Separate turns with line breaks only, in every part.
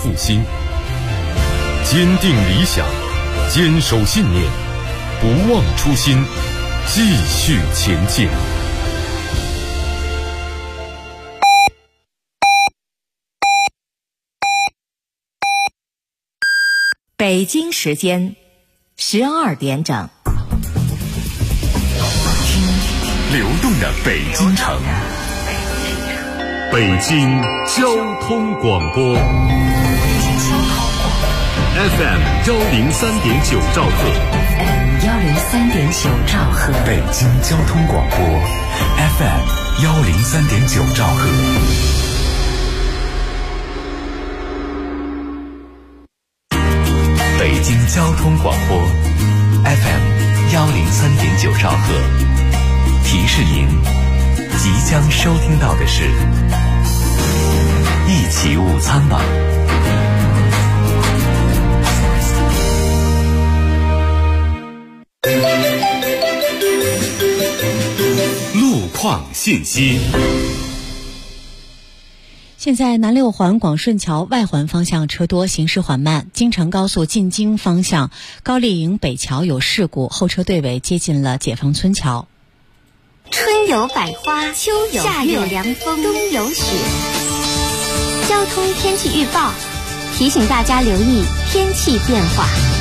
复兴。坚定理想，坚守信念，不忘初心，继续前进。
北京时间12点整。
流动的北京城，北京交通广播 FM 103.9兆赫
103.9兆赫，
北京交通广播 FM 103.9兆赫。北京交通广播 FM 103.9兆赫。提示您，即将收听到的是一起午餐吧。路况信息。
现在南六环广顺桥外环方向车多，行驶缓慢。京承高速进京方向高丽营北桥有事故，后车队尾接近了解放村桥。
春有百花，秋有夏有凉风，冬有雪。交通天气预报提醒大家留意天气变化。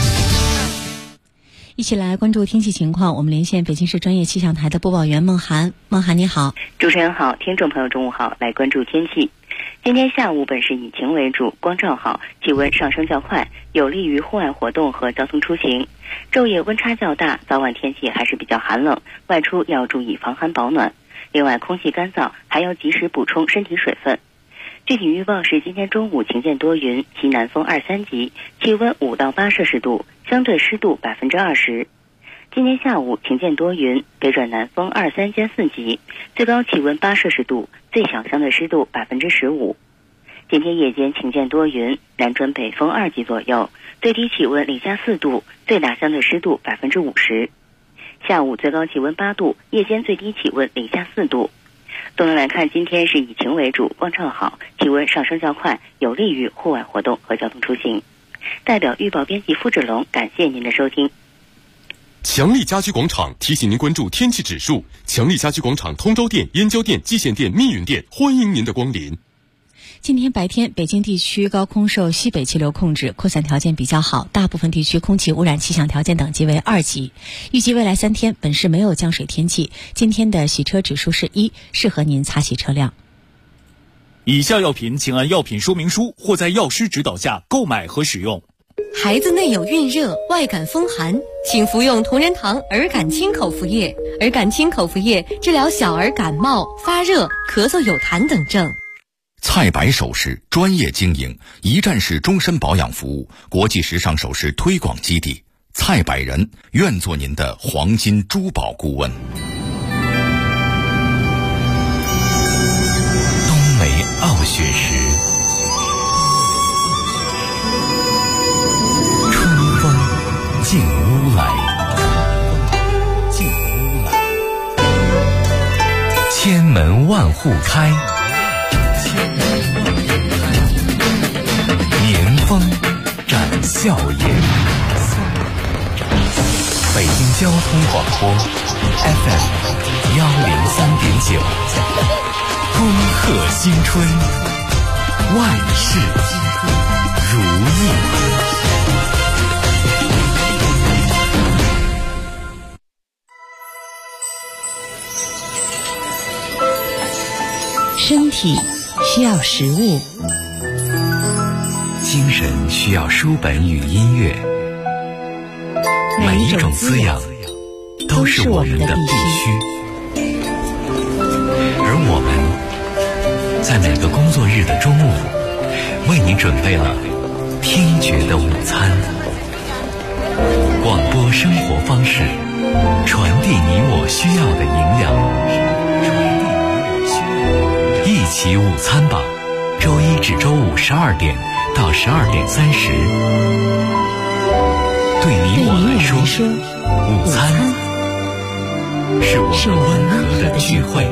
一起来关注天气情况，我们连线北京市专业气象台的播报员孟涵。孟涵你好。
主持人好，听众朋友中午好，来关注天气。今天下午本市以晴为主，光照好，气温上升较快，有利于户外活动和交通出行。昼夜温差较大，早晚天气还是比较寒冷，外出要注意防寒保暖。另外空气干燥，还要及时补充身体水分。具体预报是今天中午晴间多云，西南风2、3级，气温5到8摄氏度，相对湿度20%。今天下午晴间多云，北转南风2、3兼4级，最高气温8摄氏度，最小相对湿度15%。今天夜间晴间多云，南转北风2级左右，最低气温零下4度，最大相对湿度50%。下午最高气温8度，夜间最低气温零下4度。总的来看，今天是以晴为主，光照好，气温上升较快，有利于户外活动和交通出行。代表预报编辑付志龙，感谢您的收听。
强力家居广场提醒您关注天气指数。强力家居广场通州店、燕郊店、蓟县店、密云店，欢迎您的光临。
今天白天，北京地区高空受西北气流控制，扩散条件比较好，大部分地区空气污染气象条件等级为2级。预计未来3天，本市没有降水天气。今天的洗车指数是1，适合您擦洗车辆。
以下药品请按药品说明书或在药师指导下购买和使用。
孩子内有孕热、外感风寒，请服用同仁堂儿感清口服液。儿感清口服液治疗小儿感冒、发热、咳嗽有痰等症。
蔡白首饰专业经营，一站式终身保养服务，国际时尚首饰推广基地。蔡百人愿做您的黄金珠宝顾问。
冬梅傲雪时，春风进屋来，千门万户开，年风展笑颜。北京交通广播 FM 103.9，恭贺新春，万事如意。
身体需要食物，
精神需要书本与音乐，每一种滋养都是我们的必须。而我们在每个工作日的中午，为你准备了听觉的午餐。广播生活方式，传递你我需要的营养。一起午餐吧，周一至周五12点到12点30。对你我来说，午餐是我们温和的聚会。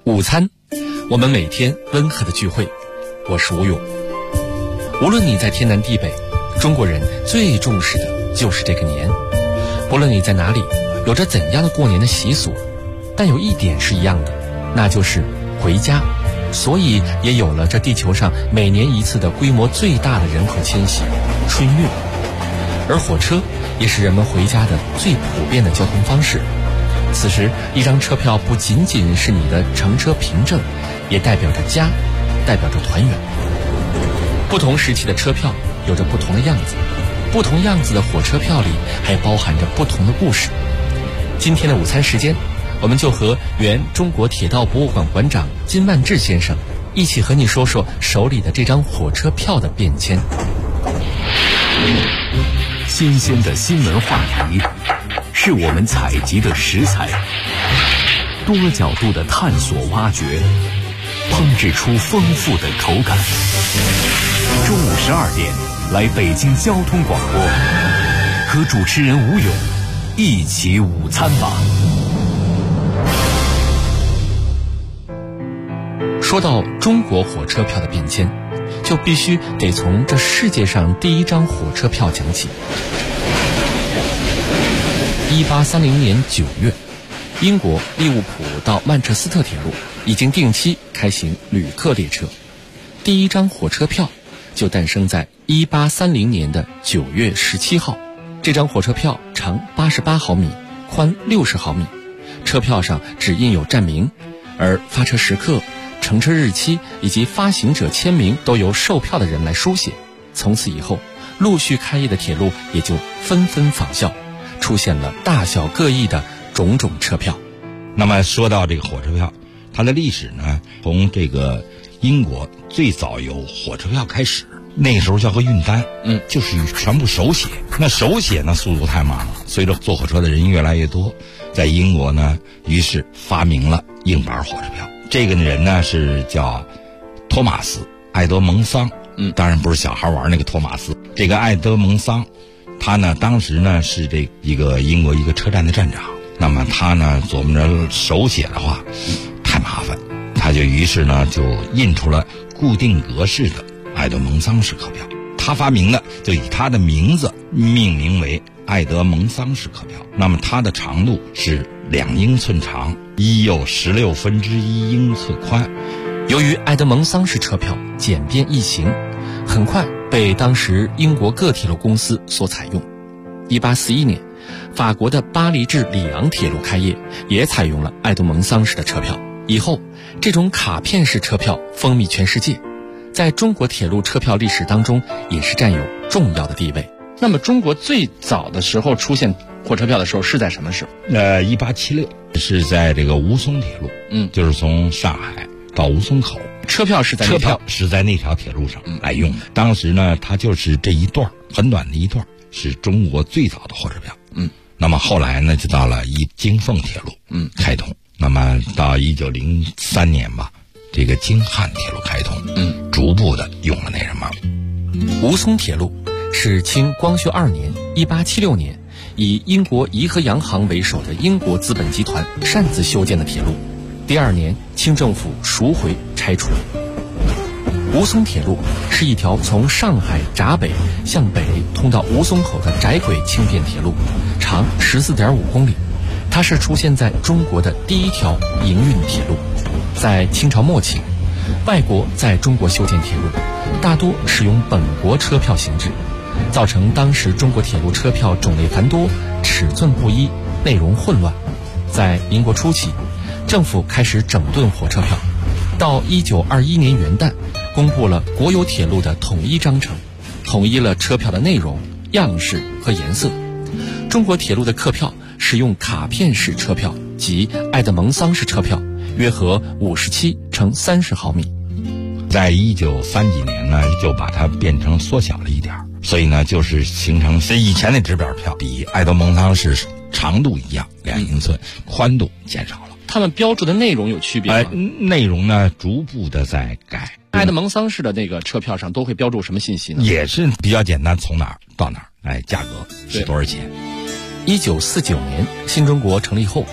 午餐，我们每天温和的聚会。我是吴勇。无论你在天南地北，中国人最重视的就是这个年。不论你在哪里，有着怎样的过年的习俗，但有一点是一样的，那就是回家。所以也有了这地球上每年一次的规模最大的人口迁徙——春运。而火车也是人们回家的最普遍的交通方式。此时，一张车票不仅仅是你的乘车凭证，也代表着家，代表着团圆。不同时期的车票有着不同的样子，不同样子的火车票里还包含着不同的故事。今天的午餐时间，我们就和原中国铁道博物馆馆长金万志先生一起和你说说手里的这张火车票的变迁。
新鲜的新闻话题是我们采集的食材，多角度的探索挖掘，烹制出丰富的口感。中午12点，来北京交通广播，和主持人吴勇一起午餐吧。
说到中国火车票的变迁，就必须得从这世界上第一张火车票讲起。1830年9月，英国利物浦到曼彻斯特铁路已经定期开行旅客列车，第一张火车票就诞生在1830年的9月17号。这张火车票长88毫米，宽60毫米，车票上只印有站名，而发车时刻、乘车日期以及发行者签名都由售票的人来书写。从此以后，陆续开业的铁路也就纷纷仿效，出现了大小各异的种种车票。
那么说到这个火车票，它的历史呢，从这个英国最早有火车票开始，那个时候叫个运单，就是全部手写。那手写呢，速度太慢了，随着坐火车的人越来越多，在英国呢，于是发明了硬板火车票。这个人呢是叫托马斯·埃德蒙桑，当然不是小孩玩那个托马斯。这个埃德蒙桑，他呢当时呢是这一个英国一个车站的站长。那么他呢琢磨着手写的话太麻烦，他就于是呢就印出了固定格式的埃德蒙桑式客票。他发明的就以他的名字命名为埃德蒙桑式客票。那么它的长度是2英寸长，1又1/16英寸宽。
由于埃德蒙桑式车票简便易行，很快被当时英国各铁路公司所采用。1841年，法国的巴黎至里昂铁路开业，也采用了埃德蒙桑式的车票。以后，这种卡片式车票风靡全世界，在中国铁路车票历史当中也是占有重要的地位。
那么中国最早的时候出现火车票的时候是在什么时候
？1876是在这个吴淞铁路，就是从上海到吴淞口，
车票是在
那条铁路上来用的。当时呢，它就是这一段很短的一段，是中国最早的火车票。那么后来呢，就到了京凤铁路开通。那么到1903年吧，这个京汉铁路开通，逐步的用了那什么。
吴淞铁路是清光绪2年1876年以英国怡和洋行为首的英国资本集团擅自修建的铁路，第2年清政府赎回拆除。吴淞铁路是一条从上海闸北向北通到吴淞口的窄轨轻便铁路，长14.5公里。它是出现在中国的第一条营运铁路。在清朝末期，外国在中国修建铁路，大多使用本国车票形制，造成当时中国铁路车票种类繁多，尺寸不一，内容混乱。在民国初期，政府开始整顿火车票，到1921年元旦，公布了国有铁路的统一章程，统一了车票的内容、样式和颜色。中国铁路的客票使用卡片式车票及埃德蒙桑式车票，约合57×30毫米。
在1930几年呢，就把它变成缩小了一点，所以呢，就是形成以前的纸表票比埃德蒙桑式长度一样2英寸，宽度减少了。
他们标注的内容有区别吗？
内容呢逐步的在改。
埃德蒙桑式的那个车票上都会标注什么信息呢？
也是比较简单，从哪儿到哪儿，价格是多少钱。
1949年新中国成立后，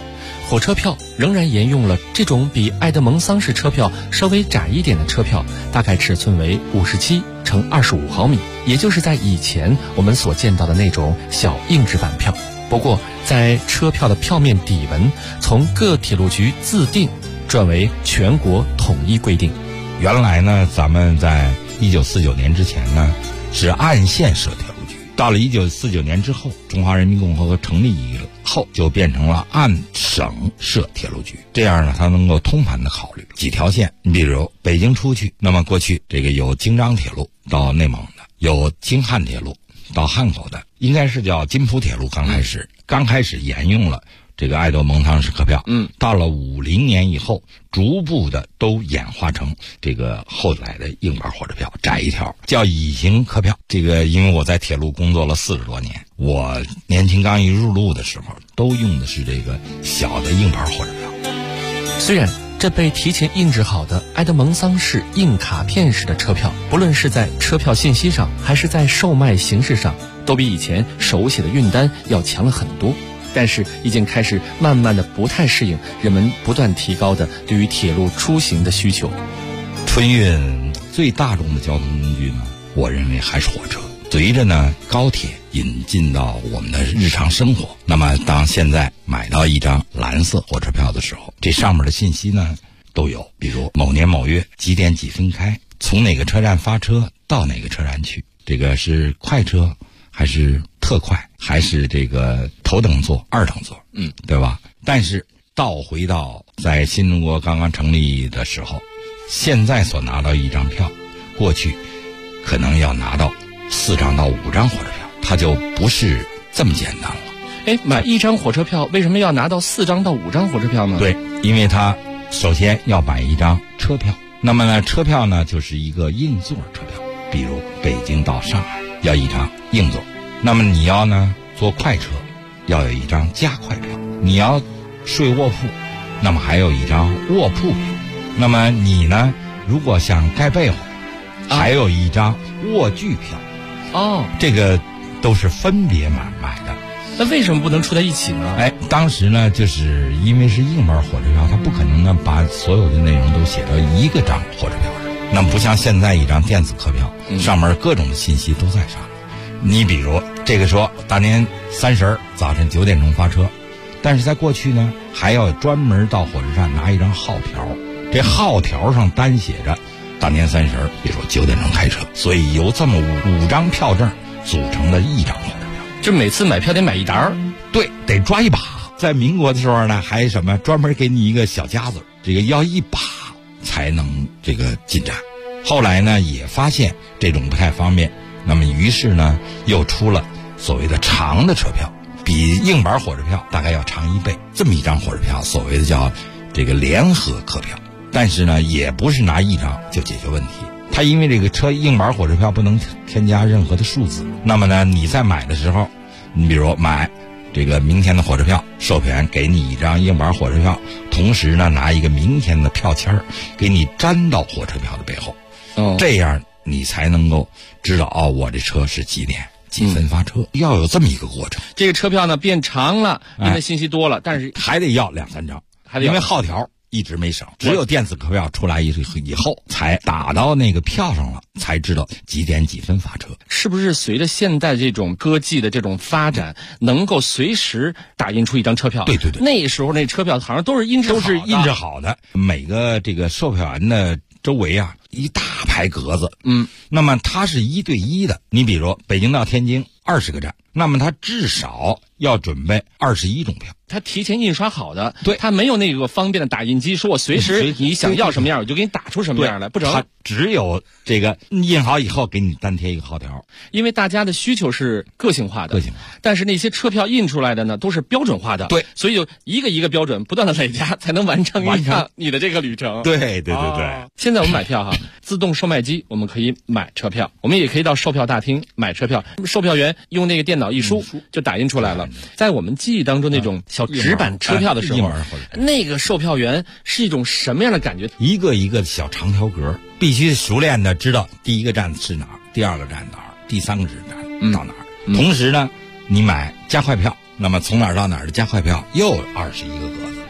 火车票仍然沿用了这种比埃德蒙桑式车票稍微窄一点的车票，大概尺寸为57乘25毫米，也就是在以前我们所见到的那种小硬纸板票。不过在车票的票面底纹从各铁路局自定转为全国统一规定。
原来呢，咱们在1949年之前呢是按县设铁路局，到了1949年之后，中华人民共和国成立以后就变成了按省设铁路局。这样呢，它能够通盘的考虑几条线。你比如北京出去，那么过去这个有京张铁路到内蒙的，有京汉铁路到汉口的，应该是叫津浦铁路。刚开始沿用了这个埃德蒙桑式客票，到了50年以后，逐步的都演化成这个后来的硬板火车票，窄一条叫乙型客票。这个因为我在铁路工作了40多年，我年轻刚一入路的时候，都用的是这个小的硬板火车票。
虽然这被提前印制好的埃德蒙桑式硬卡片式的车票，不论是在车票信息上，还是在售卖形式上，都比以前手写的运单要强了很多，但是已经开始慢慢的不太适应人们不断提高的对于铁路出行的需求。
春运最大众的交通工具呢，我认为还是火车。随着呢高铁引进到我们的日常生活，那么当现在买到一张蓝色火车票的时候，这上面的信息呢都有，比如某年某月几点几分开，从哪个车站发车到哪个车站去，这个是快车还是特快，还是这个头等座二等座，对吧？但是倒回到在新中国刚刚成立的时候，现在所拿到一张票，过去可能要拿到4张到5张火车票，它就不是这么简单了。
买一张火车票为什么要拿到4张到5张火车票呢？
对，因为它首先要买一张车票，那么呢车票呢就是一个硬座车票，比如北京到上海要一张硬座，那么你要呢坐快车要有一张加快票，你要睡卧铺那么还有一张卧铺票，那么你呢如果想盖被窝还有一张卧具票。这个都是分别买的。
那为什么不能出在一起呢？
当时呢就是因为是硬板火车票，它不可能呢把所有的内容都写到一个张火车票上，那不像现在一张电子客票，上面各种的信息都在上面。你比如这个说大年30早晨9点钟发车，但是在过去呢还要专门到火车站拿一张号条，这号条上单写着大年30，比如说9点钟开车，所以由这么5张票证组成的一张火车票。
就每次买票得买一沓？
对，得抓一把。在民国的时候呢，还什么专门给你一个小夹子，这个要一把才能这个进站。后来呢，也发现这种不太方便，那么于是呢，又出了所谓的长的车票，比硬板火车票大概要长1倍。这么一张火车票，所谓的叫这个联合客票。但是呢，也不是拿一张就解决问题。它因为这个硬板火车票不能添加任何的数字，那么呢，你在买的时候，你比如买这个明天的火车票，售票员给你一张硬板火车票，同时呢拿一个明天的票签给你粘到火车票的背后，这样你才能够知道我这车是几点几分发车，要有这么一个过程。
这个车票呢变长了，因为信息多了，但是
还得要2-3张，因为号条一直没省，只有电子客票出来以后才打到那个票上了，才知道几点几分发车。
是不是随着现在这种科技的这种发展，能够随时打印出一张车票？
对，
那时候那车票好像都是印制
好的，每个这个售票员的周围一大排格子，那么它是1对1的。你比如北京到天津20个站，那么它至少要准备21种票。
它提前印刷好的，
对，
它没有那个方便的打印机，说我随时你想要什么样，我就给你打出什么样来，不成。
它只有这个印好以后给你单贴一个号条。
因为大家的需求是个性化的，但是那些车票印出来的呢都是标准化的，
对，
所以就一个一个标准不断的累加，才能完成你的这个旅程。
对。
现在我们买票自动售卖机我们可以买车票，我们也可以到售票大厅买车票，售票员用那个电脑一输就打印出来了。在我们记忆当中那种小纸板车票的时候，那个售票员是一种什么样的感觉？
一个一个小长条格，必须熟练的知道第一个站是哪儿，第2个站哪儿，第3个站到哪儿。同时呢，你买加快票，那么从哪儿到哪儿的加快票又21个格子，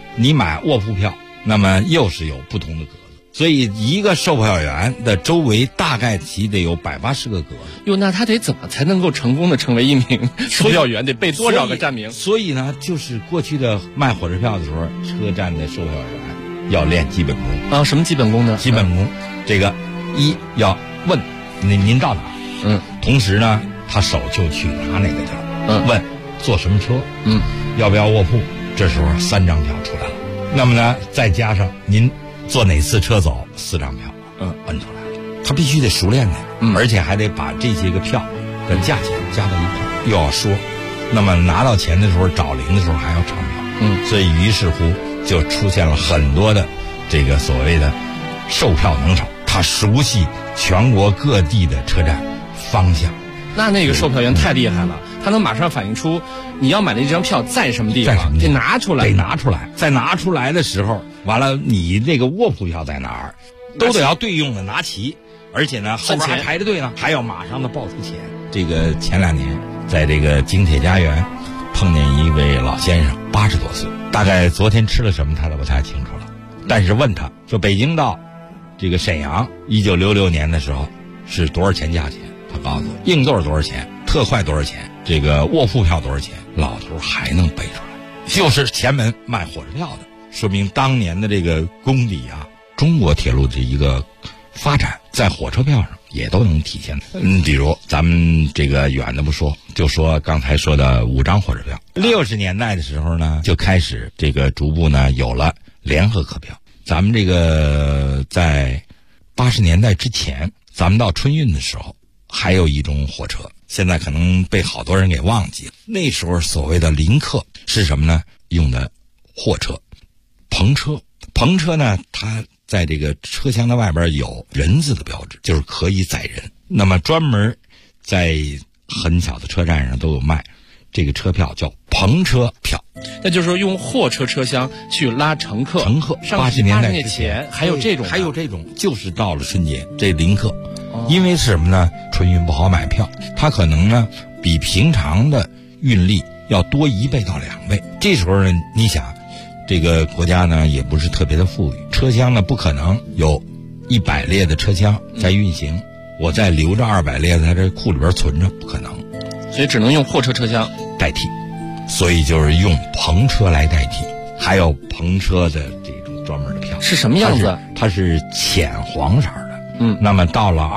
你买卧铺票，那么又是有不同的格子。所以一个售票员的周围大概其得有180个格子。
哟，那他得怎么才能够成功的成为一名售票员？得背多少个站名？
所以呢，就是过去的卖火车票的时候，车站的售票员要练基本功
啊。什么基本功呢？
基本功，这个一要问您到哪？同时呢，他手就去拿那个票，问坐什么车，要不要卧铺？这时候3张票出来了。那么呢，再加上您坐哪次车走，4张票，摁出来了。他必须得熟练的，而且还得把这些个票的价钱加到一块儿，又要说。那么拿到钱的时候，找零的时候还要唱票，所以于是乎就出现了很多的这个所谓的售票能手，他熟悉全国各地的车站方向。
那个售票员太厉害了，他能马上反映出你要买的这张票在什么地方，得拿出来，
在拿出来的时候，完了你这个卧铺票在哪儿，都得要对用的拿齐，而且呢后边还排着队呢，还要马上的报出钱。这个前2年在这个京铁家园碰见一位老先生，80多岁，大概昨天吃了什么他都不太清楚了，但是问他说北京到这个沈阳1966年的时候是多少钱价钱，他告诉我硬座多少钱，特快多少钱，这个卧铺票多少钱，老头还能背出来，就是前门卖火车票的，说明当年的这个功底啊。中国铁路的一个发展在火车票上也都能体现。比如咱们这个远的不说，就说刚才说的5张火车票。60年代的时候呢，就开始这个逐步呢有了联合客票。咱们这个在80年代之前，咱们到春运的时候还有一种火车，现在可能被好多人给忘记了。那时候所谓的临客是什么呢？用的货车、篷车。篷车呢，它在这个车厢的外边有人字的标志，就是可以载人。那么专门在很小的车站上都有卖这个车票，叫篷车票。
那就是说用货车车厢去拉乘客。
80年代之
前还有这种，
就是到了春节这临客，因为是什么呢？春运不好买票，它可能呢比平常的运力要多1倍到2倍。这时候呢，你想。这个国家呢也不是特别的富裕，车厢呢不可能有100列的车厢在运行，我再留着200列在这库里边存着，不可能，
所以只能用货车车厢
代替，所以就是用篷车来代替。还有篷车的这种专门的票
是什么样子？
它是浅黄色的。那么到了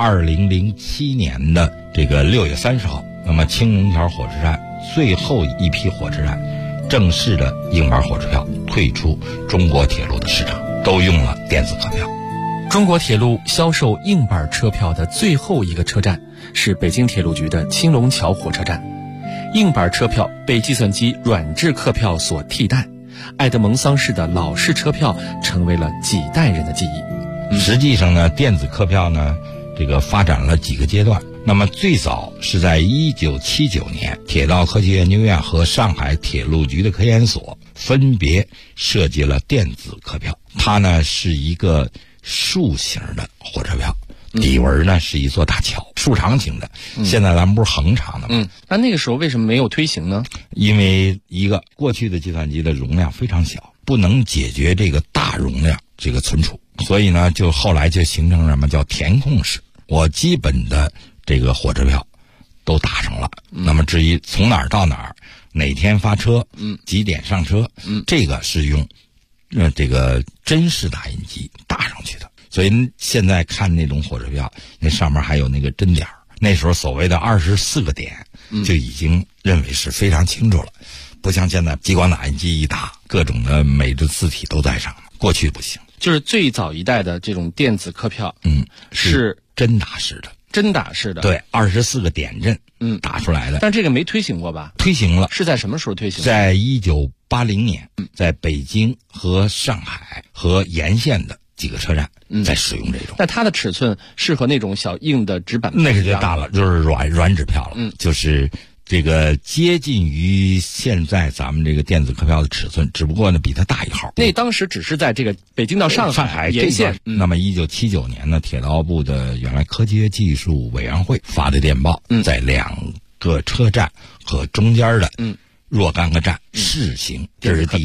2007年的这个6月30号，那么青龙桥火车站最后一批火车站正式的硬板火车票退出中国铁路的市场，都用了电子客票。
中国铁路销售硬板车票的最后一个车站是北京铁路局的青龙桥火车站。硬板车票被计算机软质客票所替代，爱德蒙桑式的老式车票成为了几代人的记忆。
实际上呢，电子客票呢，这个发展了几个阶段。那么最早是在1979年，铁道科技研究院和上海铁路局的科研所分别设计了电子客票。它呢是一个竖形的火车票，底纹呢是一座大桥，竖长型的。现在咱们不是横长的吗？
那个时候为什么没有推行呢？
因为一个过去的计算机的容量非常小，不能解决这个大容量这个存储，所以呢就后来就形成什么叫填空式。我基本的这个火车票都打上了，那么至于从哪儿到哪儿，哪天发车，几点上车，这个是用这个针式打印机打上去的。所以现在看那种火车票，那上面还有那个针点，那时候所谓的24个点就已经认为是非常清楚了，不像现在激光打印机一打，各种的每个字体都在上面，过去不行。
就是最早一代的这种电子客票，是
针打式的。
对
，24个点阵打出来的。
但这个没推行过吧？
推行了。
是在什么时候推行？
在1980年，在北京和上海和沿线的几个车站在使用这种。
但它的尺寸适合那种小硬的纸板，
那个就大了，就是软纸票了。就是这个接近于现在咱们这个电子客票的尺寸，只不过呢比它大一号。
那当时只是在这个北京到上海沿线。
那么1979年呢，铁道部的原来科学技术委员会发的电报，在2个车站和中间的若干个站试行，这是第一代。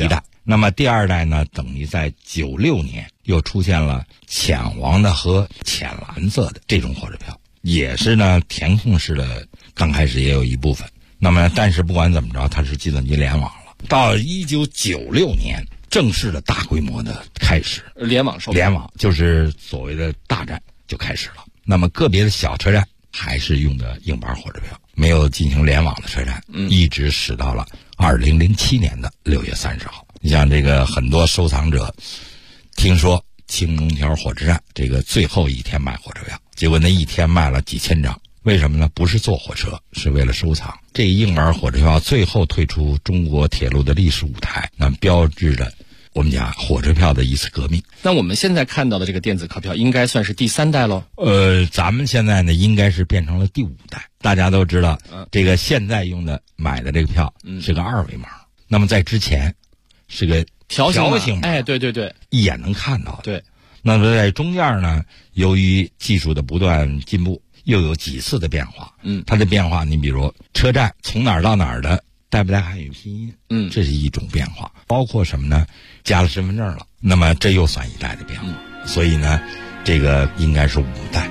那么第二代呢，等于在96年又出现了浅黄的和浅蓝色的这种火车票，也是呢填空式的，刚开始也有一部分。那么但是不管怎么着，它是计算机联网了。到1996年正式的大规模的开始，
联网
就是所谓的大站就开始了。那么个别的小车站还是用的硬板火车票，没有进行联网的车站，一直使到了2007年的6月30号。你像这个很多收藏者听说青龙桥火车站这个最后一天卖火车票，结果那一天卖了几千张。为什么呢？不是坐火车，是为了收藏。这硬板火车票最后退出中国铁路的历史舞台，那标志着我们讲火车票的一次革命。
那我们现在看到的这个电子客票应该算是第3代喽？
咱们现在呢应该是变成了第5代。大家都知道，这个现在用的买的这个票是个2维码，那么在之前是个条形码，
哎，对对对，
一眼能看到的。
对。
那么在中间呢，由于技术的不断进步，又有几次的变化。它的变化，你比如车站从哪儿到哪儿的带不带汉语拼音，这是一种变化。包括什么呢？加了身份证了，那么这又算1代的变化。所以呢，这个应该是5代。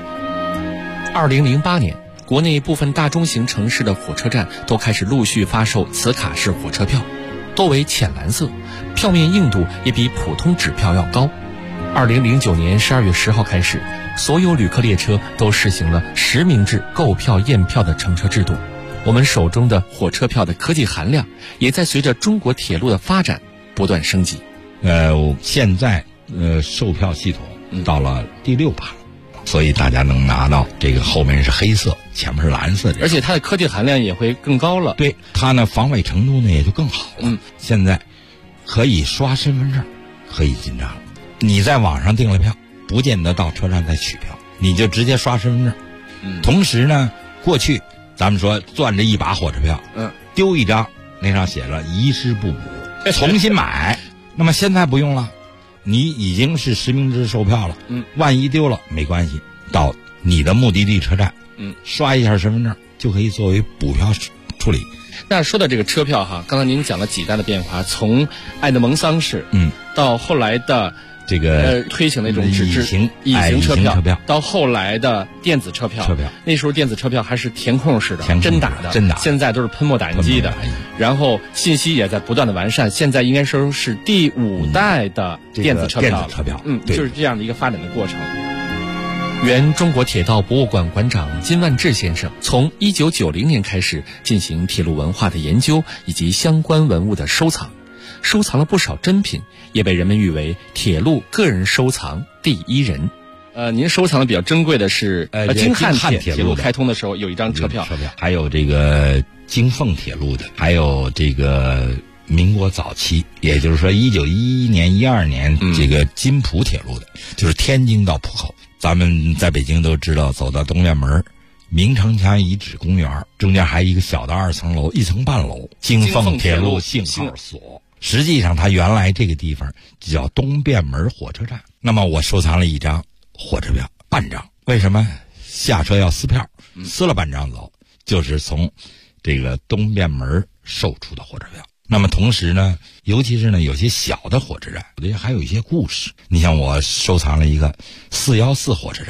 2008年，国内部分大中型城市的火车站都开始陆续发售磁卡式火车票，多为浅蓝色，票面硬度也比普通纸票要高。2009年12月10号开始，所有旅客列车都实行了实名制购票验票的乘车制度。我们手中的火车票的科技含量也在随着中国铁路的发展不断升级。
现在售票系统到了第6把，所以大家能拿到这个后面是黑色，前面是蓝色的，
而且它的科技含量也会更高了。
对，它呢防伪程度呢也就更好了。现在可以刷身份证，可以进站了。你在网上订了票，不见得到车站再取票，你就直接刷身份证。同时呢，过去咱们说攥着一把火车票，丢一张，那上写了遗失不补，重新买。那么现在不用了，你已经是实名制售票了，万一丢了没关系，到你的目的地车站，刷一下身份证就可以作为补票处理。
那说到这个车票哈，刚才您讲了几代的变化，从爱德蒙桑式，到后来的
这个
推行那种纸质乙型车票，到后来的电子车票，那时候电子车票还是填空式的，真打的，现在都是喷墨打印机的，然后信息也在不断的完善，现在应该说是第5代的电子车票，就是这样的一个发展的过程。
原中国铁道博物馆馆长金万志先生从1990年开始进行铁路文化的研究以及相关文物的收藏，收藏了不少珍品，也被人们誉为铁路个人收藏第1人。
您收藏的比较珍贵的是京汉铁路开通的时候有一张车票，
还有这个京凤铁路的，还有这个民国早期，也就是说1911年、12年这个津浦铁路的，就是天津到浦口。咱们在北京都知道，走到东院门，明城墙遗址公园，中间还有一个小的2层楼、1层半楼，京凤铁路信号所。实际上它原来这个地方叫东便门火车站。那么我收藏了一张火车票，半张。为什么？下车要撕票，撕了半张走，就是从这个东便门售出的火车票。那么同时呢，尤其是呢有些小的火车站，还有一些故事。你像我收藏了一个414火车站。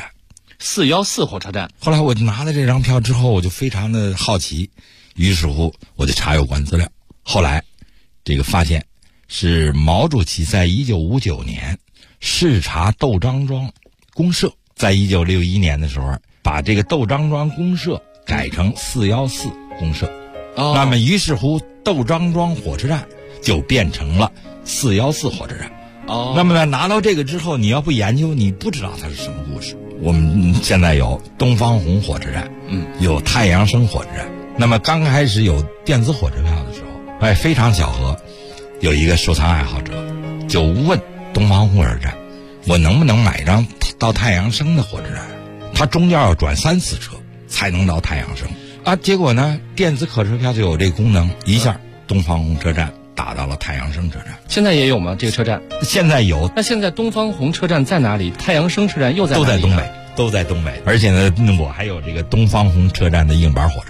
414火车站。
后来我拿了这张票之后，我就非常的好奇，于是乎我就查有关资料。后来这个发现是毛主席在1959年视察窦张庄公社，在1961年的时候把这个窦张庄公社改成414公社。那么于是乎窦张庄火车站就变成了414火车站。那么呢，拿到这个之后，你要不研究，你不知道它是什么故事。我们现在有东方红火车站，有太阳升火车站。那么刚开始有电子火车票的时候，非常巧合，有一个收藏爱好者就问东方红火车站，我能不能买张到太阳升的火车站？它中间要转3次车才能到太阳升啊。结果呢，电子火车票就有这个功能，一下东方红车站打到了太阳升车站。
现在也有吗？这个车站
现在有。
那现在东方红车站在哪里？太阳升车站又在哪里？
都在东北。而且呢，我还有这个东方红车站的硬板火车票。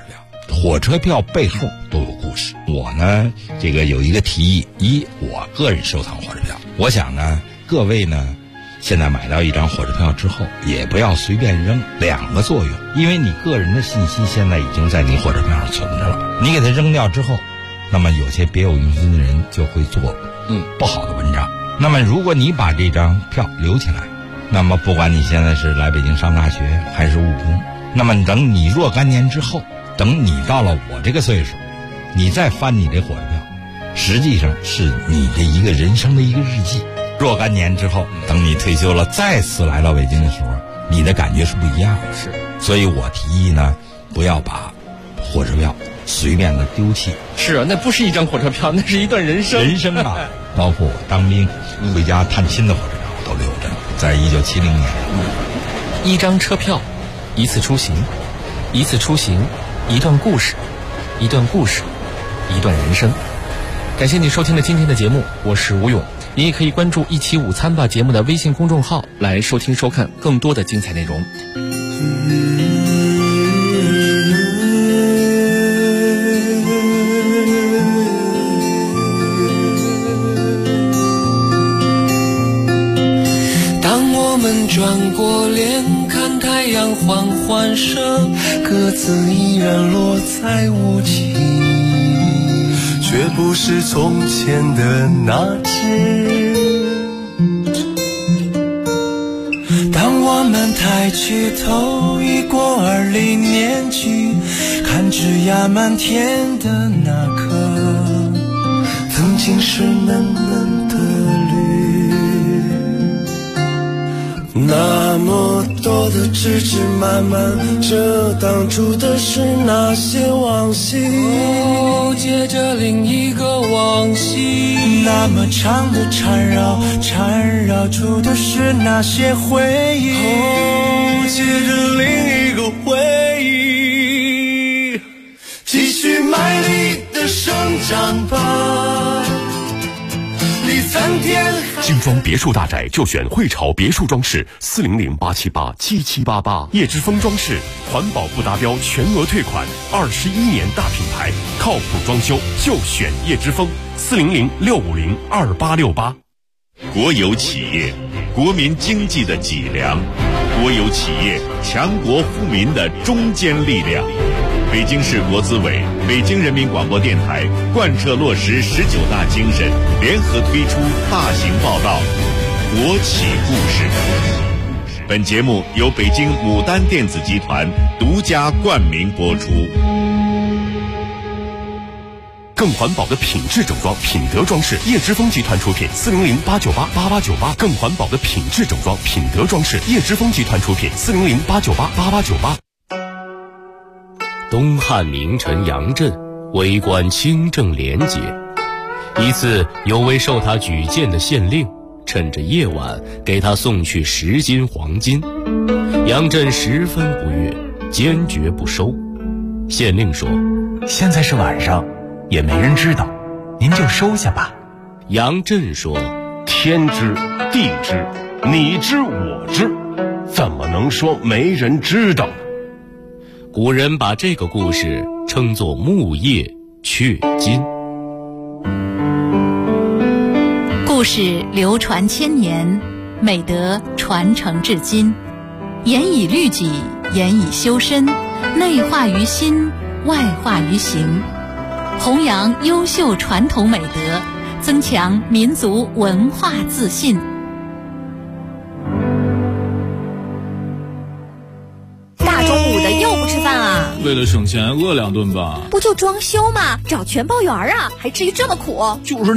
火车票背后都有故事。我呢，这个有一个提议，我个人收藏火车票，我想呢，各位呢，现在买到一张火车票之后，也不要随便扔。两个作用，因为你个人的信息现在已经在你火车票上存着了，你给它扔掉之后，那么有些别有用心的人就会做不好的文章。那么如果你把这张票留起来，那么不管你现在是来北京上大学还是务工，那么等你若干年之后，等你到了我这个岁数，你再翻你这火车票，实际上是你的一个人生的一个日记。若干年之后，等你退休了再次来到北京的时候，你的感觉是不一样的。
是，
所以我提议呢，不要把火车票随便的丢弃。
是啊，那不是一张火车票，那是一段人生。
人生啊，包括我当兵回家探亲的火车票我都留着，在1970年。
一张车票，一次出行，一次出行，一段故事，一段故事，一段人生。感谢你收听了今天的节目，我是吴勇。你也可以关注一起午餐吧节目的微信公众号来收听收看更多的精彩内容。
当我们转过脸看太阳缓缓升，鸽子依然落在屋脊，却不是从前的那只。当我们抬起头，已过20年纪，看枝桠满天的那颗，曾经是嫩嫩的绿。那么多的枝枝蔓蔓，这挡住的是那些往昔，接着另一个往昔。那么长的缠绕，缠绕住的是那些回忆，接着另一个回忆。继续卖力的生长吧，离3天。
精装别墅大宅就选汇潮别墅装饰，400-878-7788。叶之峰装饰，环保不达标全额退款，21年大品牌，靠谱装修就选叶之峰，400-650-2868。
国有企业，国民经济的脊梁；国有企业，强国富民的中坚力量。北京市国资委、北京人民广播电台贯彻落实19大精神，联合推出大型报道《国企故事》。本节目由北京牡丹电子集团独家冠名播出。
更环保的品质整装，品德装饰，叶之峰集团出品，400-898-8898。更环保的品质整装，品德装饰，叶之峰集团出品，400-898-8898。
东汉名臣杨震为官清正廉洁，一次有位受他举荐的县令趁着夜晚给他送去10斤黄金，杨震十分不悦，坚决不收。县令说：“
现在是晚上，也没人知道，您就收下吧。”
杨震说：“
天知地知，你知我知，怎么能说没人知道呢？”
古人把这个故事称作木叶雀金。
故事流传千年，美德传承至今，严以律己，严以修身，内化于心，外化于行，弘扬优秀传统美德，增强民族文化自信。
大中午的又不吃饭啊？
为了省钱，饿2顿吧。
不就装修吗？找全包圆啊，还至于这么苦？
就是